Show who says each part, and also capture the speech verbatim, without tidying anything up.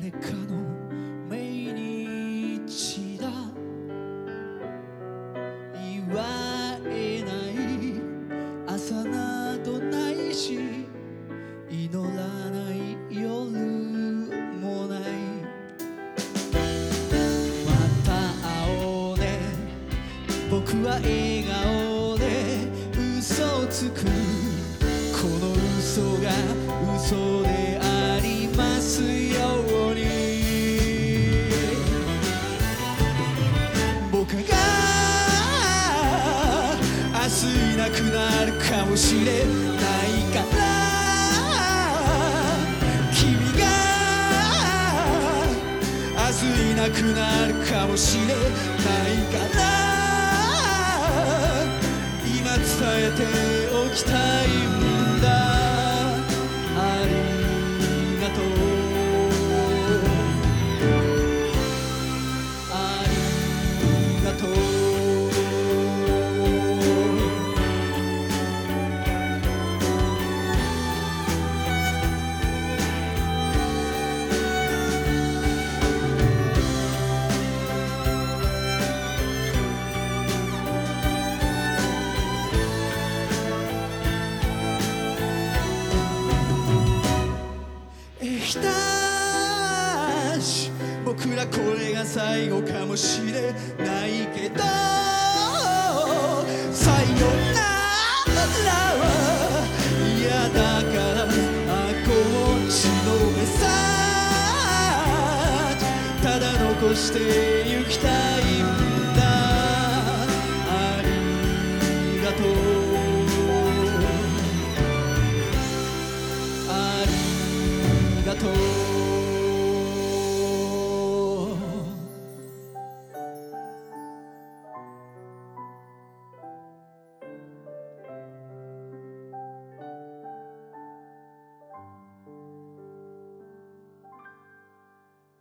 Speaker 1: 誰かの命日だ祝えない朝などないし祈らない夜もないまた会おうね僕は笑顔で嘘をつくこの嘘が嘘でありますように僕が明日いなくなるかもしれないから君が明日いなくなるかもしれないから今伝えておきたいんだありがとうありがとうひたし僕らこれが最後かもしれないけどさよならは嫌だからあこっちの目さただ残してゆきたいんだありがとう